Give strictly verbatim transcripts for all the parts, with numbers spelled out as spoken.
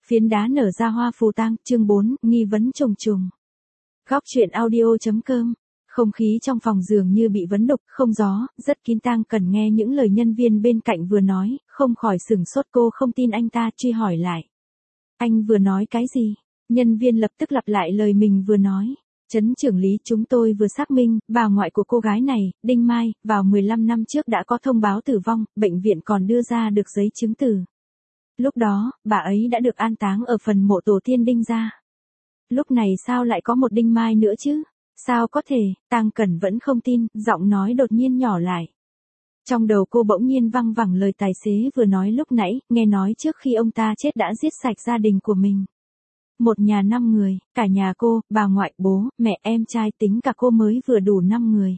Phiến đá nở ra hoa phù tang, chương bốn, nghi vấn trùng trùng. Góc truyện audio.com. Không khí trong phòng giường như bị vấn đục, không gió, rất kín. Tang Cần nghe những lời nhân viên bên cạnh vừa nói, không khỏi sửng sốt. Cô không tin anh ta, truy hỏi lại. Anh vừa nói cái gì? Nhân viên lập tức lặp lại lời mình vừa nói. Trấn trưởng Lý, chúng tôi vừa xác minh, bà ngoại của cô gái này, Đinh Mai, vào mười lăm năm trước đã có thông báo tử vong, bệnh viện còn đưa ra được giấy chứng từ. Lúc đó, bà ấy đã được an táng ở phần mộ tổ tiên Đinh gia. Lúc này sao lại có một Đinh Mai nữa chứ? Sao có thể? Tang Cẩn vẫn không tin, giọng nói đột nhiên nhỏ lại. Trong đầu cô bỗng nhiên văng vẳng lời tài xế vừa nói lúc nãy, nghe nói trước khi ông ta chết đã giết sạch gia đình của mình. Một nhà năm người, cả nhà cô, bà ngoại, bố, mẹ, em trai, tính cả cô mới vừa đủ năm người.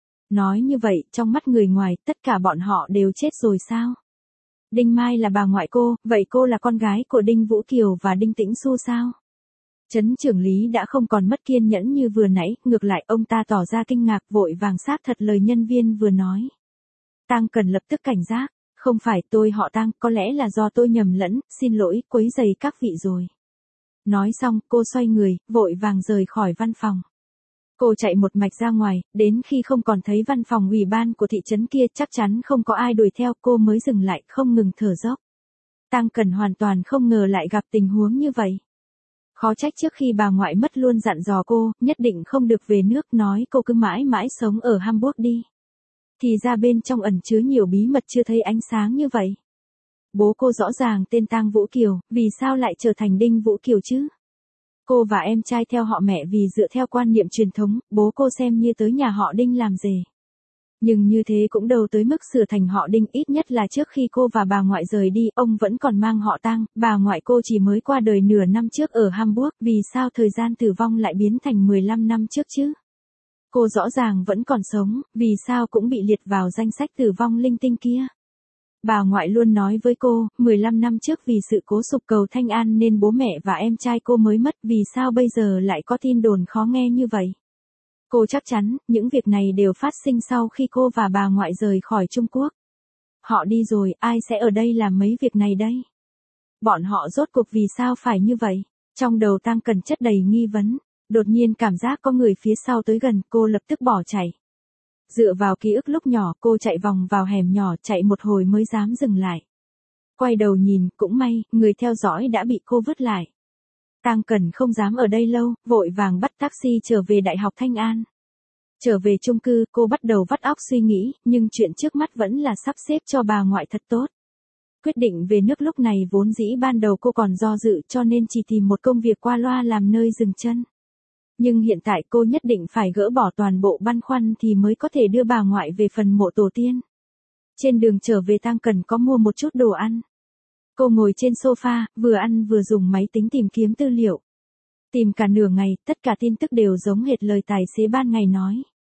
Nói như vậy, trong mắt người ngoài, tất cả bọn họ đều chết rồi sao? Đinh Mai là bà ngoại cô, vậy cô là con gái của Đinh Vũ Kiều và Đinh Tĩnh Xu sao? Trấn trưởng Lý đã không còn mất kiên nhẫn như vừa nãy, ngược lại ông ta tỏ ra kinh ngạc, vội vàng xác thật lời nhân viên vừa nói. Tang Cần lập tức cảnh giác, không phải, tôi họ Tang, có lẽ là do tôi nhầm lẫn, xin lỗi, quấy rầy các vị rồi. Nói xong, cô xoay người, vội vàng rời khỏi văn phòng. Cô chạy một mạch ra ngoài, đến khi không còn thấy văn phòng ủy ban của thị trấn kia, chắc chắn không có ai đuổi theo, cô mới dừng lại, không ngừng thở dốc. Tang Cần hoàn toàn không ngờ lại gặp tình huống như vậy. Khó trách trước khi bà ngoại mất luôn dặn dò cô, nhất định không được về nước, nói cô cứ mãi mãi sống ở Hamburg đi. Thì ra bên trong ẩn chứa nhiều bí mật chưa thấy ánh sáng như vậy. Bố cô rõ ràng tên Tang Vũ Kiều, vì sao lại trở thành Đinh Vũ Kiều chứ? Cô và em trai theo họ mẹ vì dựa theo quan niệm truyền thống, bố cô xem như tới nhà họ Đinh làm rể. Nhưng như thế cũng đâu tới mức sửa thành họ Đinh, ít nhất là trước khi cô và bà ngoại rời đi, ông vẫn còn mang họ Tang, bà ngoại cô chỉ mới qua đời nửa năm trước ở Hamburg, vì sao thời gian tử vong lại biến thành mười lăm năm trước chứ? Cô rõ ràng vẫn còn sống, vì sao cũng bị liệt vào danh sách tử vong linh tinh kia? Bà ngoại luôn nói với cô, mười lăm năm trước vì sự cố sụp cầu Thanh An nên bố mẹ và em trai cô mới mất, vì sao bây giờ lại có tin đồn khó nghe như vậy? Cô chắc chắn, những việc này đều phát sinh sau khi cô và bà ngoại rời khỏi Trung Quốc. Họ đi rồi, ai sẽ ở đây làm mấy việc này đây? Bọn họ rốt cuộc vì sao phải như vậy? Trong đầu Tang Cần chất đầy nghi vấn, đột nhiên cảm giác có người phía sau tới gần, cô lập tức bỏ chạy. Dựa vào ký ức lúc nhỏ, cô chạy vòng vào hẻm nhỏ, chạy một hồi mới dám dừng lại. Quay đầu nhìn, cũng may, người theo dõi đã bị cô vứt lại. Tang Cần không dám ở đây lâu, vội vàng bắt taxi trở về Đại học Thanh An. Trở về chung cư, cô bắt đầu vắt óc suy nghĩ, nhưng chuyện trước mắt vẫn là sắp xếp cho bà ngoại thật tốt. Quyết định về nước lúc này vốn dĩ ban đầu cô còn do dự, cho nên chỉ tìm một công việc qua loa làm nơi dừng chân. Nhưng hiện tại cô nhất định phải gỡ bỏ toàn bộ băn khoăn thì mới có thể đưa bà ngoại về phần mộ tổ tiên. Trên đường trở về Tang Cần có mua một chút đồ ăn. Cô ngồi trên sofa, vừa ăn vừa dùng máy tính tìm kiếm tư liệu. Tìm cả nửa ngày, tất cả tin tức đều giống hệt lời tài xế ban ngày nói.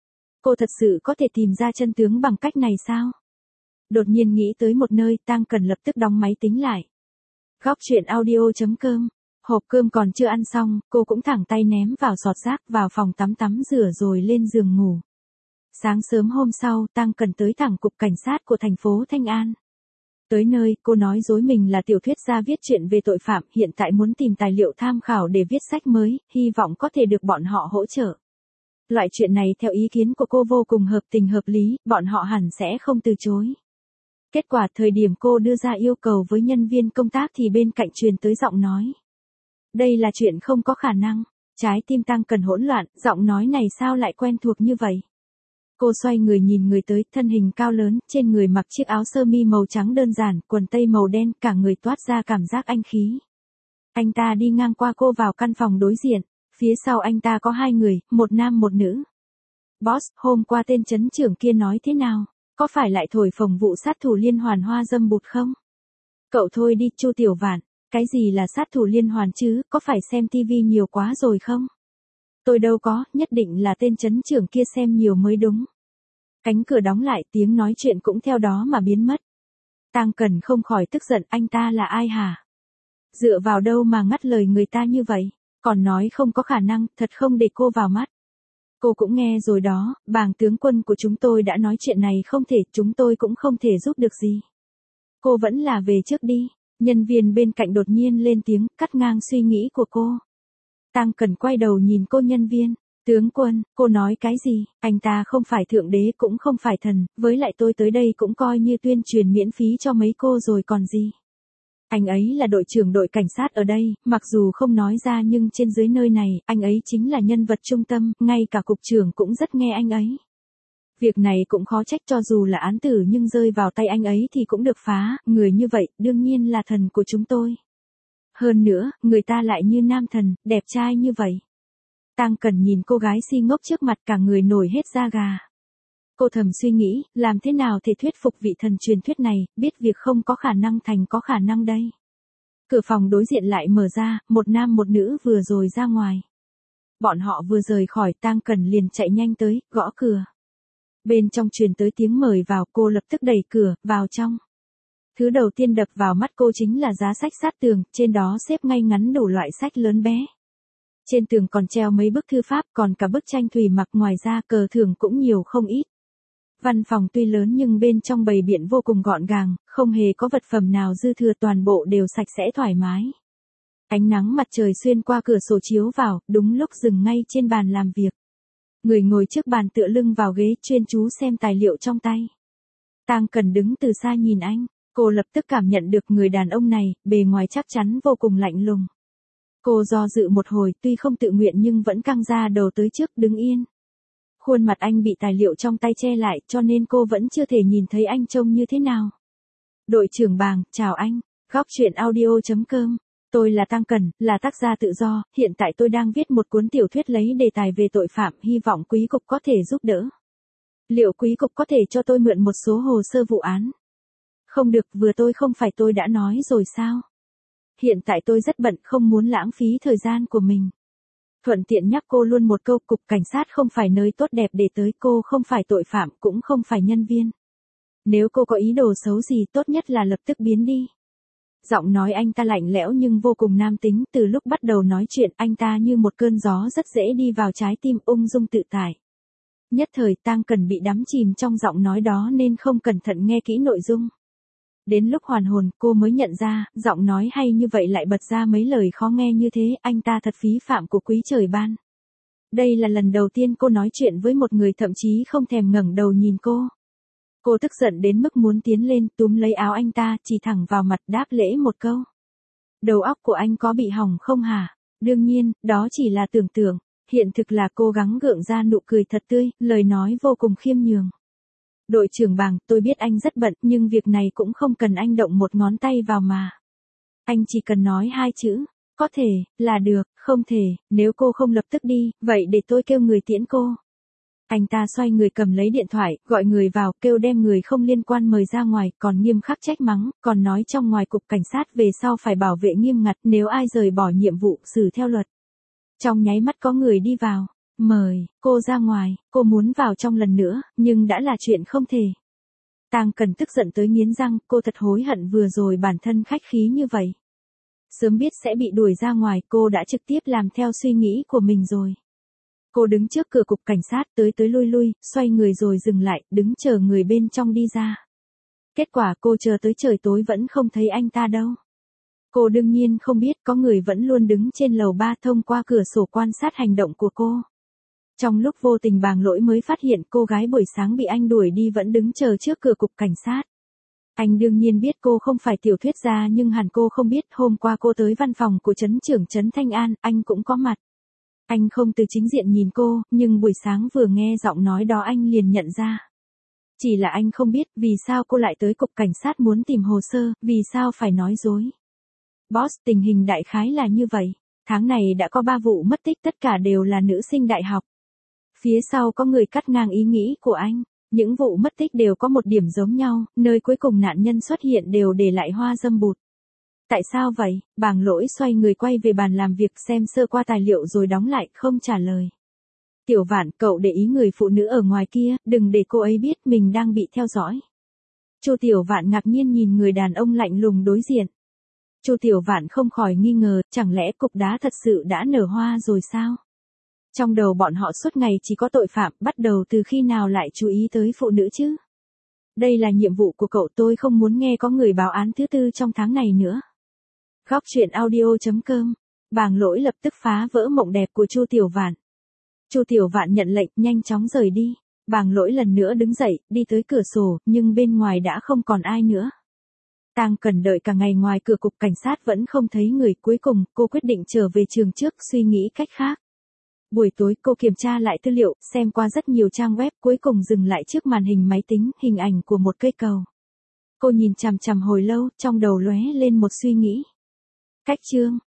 Cô thật sự có thể tìm ra chân tướng bằng cách này sao? Đột nhiên nghĩ tới một nơi, Tang Cần lập tức đóng máy tính lại. Góc truyện audio.com. Hộp cơm còn chưa ăn xong, cô cũng thẳng tay ném vào sọt rác, vào phòng tắm tắm rửa rồi lên giường ngủ. Sáng sớm hôm sau, Tang Cần tới thẳng cục cảnh sát của thành phố Thanh An. Tới nơi, cô nói dối mình là tiểu thuyết gia viết truyện về tội phạm, hiện tại muốn tìm tài liệu tham khảo để viết sách mới, hy vọng có thể được bọn họ hỗ trợ. Loại chuyện này theo ý kiến của cô vô cùng hợp tình hợp lý, bọn họ hẳn sẽ không từ chối. Kết quả thời điểm cô đưa ra yêu cầu với nhân viên công tác thì bên cạnh truyền tới giọng nói. Đây là chuyện không có khả năng. Trái tim Tang Cần hỗn loạn, giọng nói này sao lại quen thuộc như vậy? Cô xoay người nhìn người tới, thân hình cao lớn, trên người mặc chiếc áo sơ mi màu trắng đơn giản, quần tây màu đen, cả người toát ra cảm giác anh khí. Anh ta đi ngang qua cô vào căn phòng đối diện, phía sau anh ta có hai người, một nam một nữ. Boss, hôm qua tên trấn trưởng kia nói thế nào? Có phải lại thổi phồng vụ sát thủ liên hoàn hoa dâm bụt không? Cậu thôi đi, Chu Tiểu Vạn. Cái gì là sát thủ liên hoàn chứ, có phải xem tivi nhiều quá rồi không? Tôi đâu có, nhất định là tên trấn trưởng kia xem nhiều mới đúng. Cánh cửa đóng lại, tiếng nói chuyện cũng theo đó mà biến mất. Tang Cần không khỏi tức giận, anh ta là ai hả? Dựa vào đâu mà ngắt lời người ta như vậy, còn nói không có khả năng, thật không để cô vào mắt. Cô cũng nghe rồi đó, bàng tướng quân của chúng tôi đã nói chuyện này không thể, chúng tôi cũng không thể giúp được gì. Cô vẫn là về trước đi. Nhân viên bên cạnh đột nhiên lên tiếng, cắt ngang suy nghĩ của cô. Tăng Cần quay đầu nhìn cô nhân viên. Tướng quân, cô nói cái gì? Anh ta không phải thượng đế cũng không phải thần, với lại tôi tới đây cũng coi như tuyên truyền miễn phí cho mấy cô rồi còn gì. Anh ấy là đội trưởng đội cảnh sát ở đây, mặc dù không nói ra nhưng trên dưới nơi này, anh ấy chính là nhân vật trung tâm, ngay cả cục trưởng cũng rất nghe anh ấy. Việc này cũng khó trách, cho dù là án tử nhưng rơi vào tay anh ấy thì cũng được phá, người như vậy, đương nhiên là thần của chúng tôi. Hơn nữa, người ta lại như nam thần, đẹp trai như vậy. Tăng Cần nhìn cô gái si ngốc trước mặt cả người nổi hết da gà. Cô thầm suy nghĩ, làm thế nào thể thuyết phục vị thần truyền thuyết này, biết việc không có khả năng thành có khả năng đây. Cửa phòng đối diện lại mở ra, một nam một nữ vừa rồi ra ngoài. Bọn họ vừa rời khỏi, Tăng Cần liền chạy nhanh tới, gõ cửa. Bên trong truyền tới tiếng mời vào, cô lập tức đẩy cửa, vào trong. Thứ đầu tiên đập vào mắt cô chính là giá sách sát tường, trên đó xếp ngay ngắn đủ loại sách lớn bé. Trên tường còn treo mấy bức thư pháp, còn cả bức tranh thủy mặc, ngoài ra cờ thưởng cũng nhiều không ít. Văn phòng tuy lớn nhưng bên trong bày biện vô cùng gọn gàng, không hề có vật phẩm nào dư thừa, toàn bộ đều sạch sẽ thoải mái. Ánh nắng mặt trời xuyên qua cửa sổ chiếu vào, đúng lúc dừng ngay trên bàn làm việc. Người ngồi trước bàn tựa lưng vào ghế chuyên chú xem tài liệu trong tay. Tăng Cần đứng từ xa nhìn anh, cô lập tức cảm nhận được người đàn ông này, bề ngoài chắc chắn vô cùng lạnh lùng. Cô do dự một hồi, tuy không tự nguyện nhưng vẫn căng ra đầu tới trước, đứng yên. Khuôn mặt anh bị tài liệu trong tay che lại, cho nên cô vẫn chưa thể nhìn thấy anh trông như thế nào. Đội trưởng Bàng, chào anh. Góc truyện audio chấm com. Tôi là Tăng Cần, là tác gia tự do, hiện tại tôi đang viết một cuốn tiểu thuyết lấy đề tài về tội phạm, hy vọng quý cục có thể giúp đỡ. Liệu quý cục có thể cho tôi mượn một số hồ sơ vụ án? Không được, vừa tôi không phải tôi đã nói rồi sao? Hiện tại tôi rất bận, không muốn lãng phí thời gian của mình. Thuận tiện nhắc cô luôn một câu, cục cảnh sát không phải nơi tốt đẹp để tới, cô không phải tội phạm, cũng không phải nhân viên. Nếu cô có ý đồ xấu gì, tốt nhất là lập tức biến đi. Giọng nói anh ta lạnh lẽo nhưng vô cùng nam tính, từ lúc bắt đầu nói chuyện anh ta như một cơn gió rất dễ đi vào trái tim, ung dung tự tại. Nhất thời Tăng Cần bị đắm chìm trong giọng nói đó nên không cẩn thận nghe kỹ nội dung. Đến lúc hoàn hồn, cô mới nhận ra, giọng nói hay như vậy lại bật ra mấy lời khó nghe như thế, anh ta thật phí phạm của quý trời ban. Đây là lần đầu tiên cô nói chuyện với một người thậm chí không thèm ngẩng đầu nhìn cô. Cô tức giận đến mức muốn tiến lên, túm lấy áo anh ta, chỉ thẳng vào mặt, đáp lễ một câu. Đầu óc của anh có bị hỏng không hả? Đương nhiên, đó chỉ là tưởng tượng, hiện thực là cố gắng gượng ra nụ cười thật tươi, lời nói vô cùng khiêm nhường. Đội trưởng Bàng, tôi biết anh rất bận, nhưng việc này cũng không cần anh động một ngón tay vào mà. Anh chỉ cần nói hai chữ, có thể, là được, không thể, nếu cô không lập tức đi, vậy để tôi kêu người tiễn cô. Anh ta xoay người cầm lấy điện thoại, gọi người vào, kêu đem người không liên quan mời ra ngoài, còn nghiêm khắc trách mắng, còn nói trong ngoài cục cảnh sát về sau phải bảo vệ nghiêm ngặt, nếu ai rời bỏ nhiệm vụ, xử theo luật. Trong nháy mắt có người đi vào. Mời, cô ra ngoài, cô muốn vào trong lần nữa, nhưng đã là chuyện không thể. Tăng Cần tức giận tới nghiến răng, cô thật hối hận vừa rồi bản thân khách khí như vậy. Sớm biết sẽ bị đuổi ra ngoài, cô đã trực tiếp làm theo suy nghĩ của mình rồi. Cô đứng trước cửa cục cảnh sát, tới tới lui lui, xoay người rồi dừng lại, đứng chờ người bên trong đi ra. Kết quả cô chờ tới trời tối vẫn không thấy anh ta đâu. Cô đương nhiên không biết, có người vẫn luôn đứng trên lầu ba thông qua cửa sổ quan sát hành động của cô. Trong lúc vô tình Bàng Lỗi mới phát hiện cô gái buổi sáng bị anh đuổi đi vẫn đứng chờ trước cửa cục cảnh sát. Anh đương nhiên biết cô không phải tiểu thuyết gia nhưng hẳn cô không biết hôm qua cô tới văn phòng của trấn trưởng trấn Thanh An, anh cũng có mặt. Anh không từ chính diện nhìn cô, nhưng buổi sáng vừa nghe giọng nói đó anh liền nhận ra. Chỉ là anh không biết vì sao cô lại tới cục cảnh sát muốn tìm hồ sơ, vì sao phải nói dối. Boss, tình hình đại khái là như vậy. Tháng này đã có ba vụ mất tích, tất cả đều là nữ sinh đại học. Phía sau có người cắt ngang ý nghĩ của anh. Những vụ mất tích đều có một điểm giống nhau, nơi cuối cùng nạn nhân xuất hiện đều để lại hoa dâm bụt. Tại sao vậy? Bàng Lỗi xoay người quay về bàn làm việc xem sơ qua tài liệu rồi đóng lại, không trả lời. Tiểu Vạn, cậu để ý người phụ nữ ở ngoài kia, đừng để cô ấy biết mình đang bị theo dõi. Chu Tiểu Vạn ngạc nhiên nhìn người đàn ông lạnh lùng đối diện. Chu Tiểu Vạn không khỏi nghi ngờ, chẳng lẽ cục đá thật sự đã nở hoa rồi sao? Trong đầu bọn họ suốt ngày chỉ có tội phạm, bắt đầu từ khi nào lại chú ý tới phụ nữ chứ? Đây là nhiệm vụ của cậu, tôi không muốn nghe có người báo án thứ tư trong tháng này nữa. Góc truyện audio chấm com. Bàng Lỗi lập tức phá vỡ mộng đẹp của Chu Tiểu Vạn. Chu Tiểu Vạn nhận lệnh, nhanh chóng rời đi. Bàng Lỗi lần nữa đứng dậy, đi tới cửa sổ, nhưng bên ngoài đã không còn ai nữa. Tang Cần đợi cả ngày ngoài cửa cục cảnh sát vẫn không thấy người, cuối cùng cô quyết định trở về trường trước, suy nghĩ cách khác. Buổi tối cô kiểm tra lại tư liệu, xem qua rất nhiều trang web, cuối cùng dừng lại trước màn hình máy tính, hình ảnh của một cây cầu. Cô nhìn chằm chằm hồi lâu, trong đầu lóe lên một suy nghĩ. Cách chương